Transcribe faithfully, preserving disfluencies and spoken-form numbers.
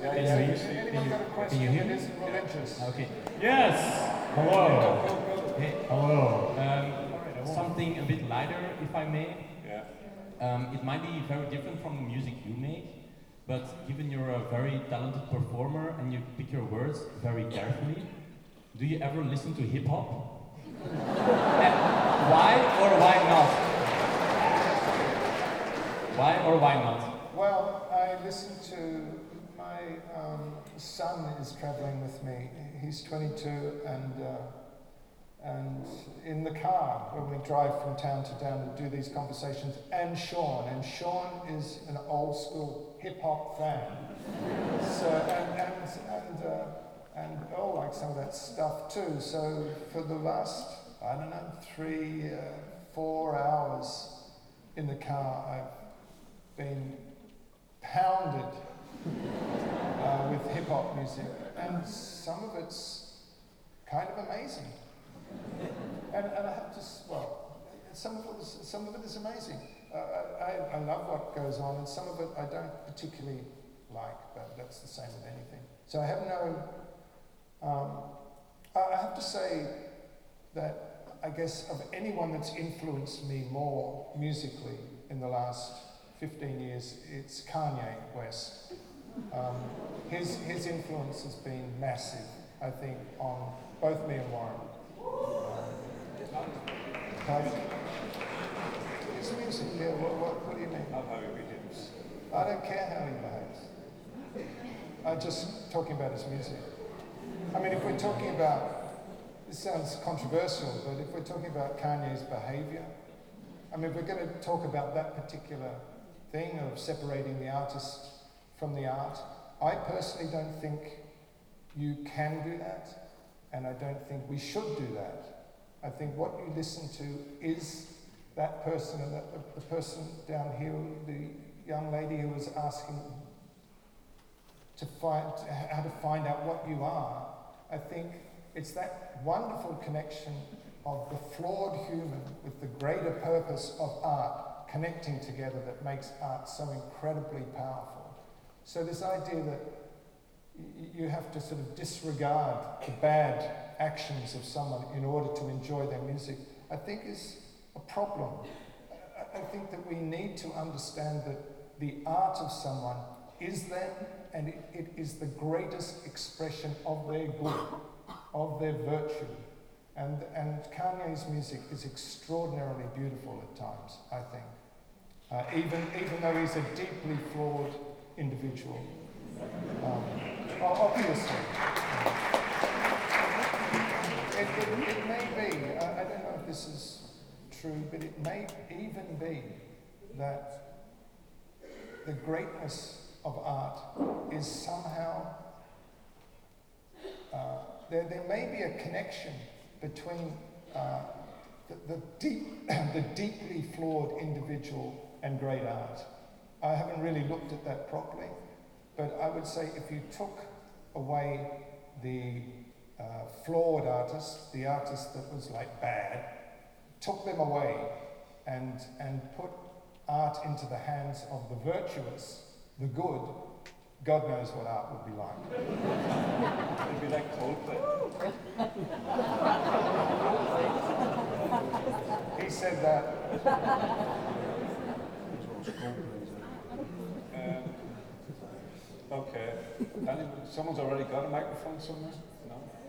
Yeah, Can yeah, you, yeah. can Anyone you, got a can question you hear that me? isn't religious? Okay. Yes. Hello. Hey, hello. Um, something a bit lighter, if I may. Yeah. Um, it might be very different from the music you make, but given you're a very talented performer and you pick your words very carefully, do you ever listen to hip hop? And why or why not? Why or why not? Well, I listen to my um, son is traveling with me. He's twenty-two, and uh, and in the car when we drive from town to town and do these conversations. And Sean, and Sean is an old school hip hop fan. So and and and uh, and Earl likes some of that stuff too. So for the last I don't know three, uh, four hours in the car, I've been pounded uh, with hip hop music, and some of it's kind of amazing. And, and I have to, s- well, some of it is, some of it is amazing. Uh, I, I love what goes on, and some of it I don't particularly like, but that's the same with anything. So I have no, um, I I have to say that I guess of anyone that's influenced me more musically in the last fifteen years, it's Kanye West. Um, his, his influence has been massive, I think, on both me and Warren. Um, his music, yeah, what, what, what do you mean? Of how he behaves. I don't care how he behaves. I'm just talking about his music. I mean, if we're talking about, this sounds controversial, but if we're talking about Kanye's behavior, I mean, if we're going to talk about that particular thing of separating the artist from the art, I personally don't think you can do that, and I don't think we should do that. I think what you listen to is that person, and that, the, the person down here, the young lady who was asking to find how to find out what you are. I think it's that wonderful connection of the flawed human with the greater purpose of art connecting together that makes art so incredibly powerful. So this idea that y- you have to sort of disregard the bad actions of someone in order to enjoy their music, I think is a problem. I, I think that we need to understand that the art of someone is them, and it, it is the greatest expression of their good, of their virtue. And, and Kanye's music is extraordinarily beautiful at times, I think. Uh, even, even though he's a deeply flawed individual. Um, o- obviously. It, it, it may be, I, I don't know if this is true, but it may even be that the greatness of art is somehow, uh, there, there may be a connection between uh, the, the, deep, the deeply flawed individual and great art. I haven't really looked at that properly, but I would say if you took away the uh, flawed artist, the artist that was like bad, took them away and, and put art into the hands of the virtuous, the good, God knows what art would be like. It'd be like Coldplay. He said that. Um, okay. Anyone, someone's already got a microphone somewhere? No?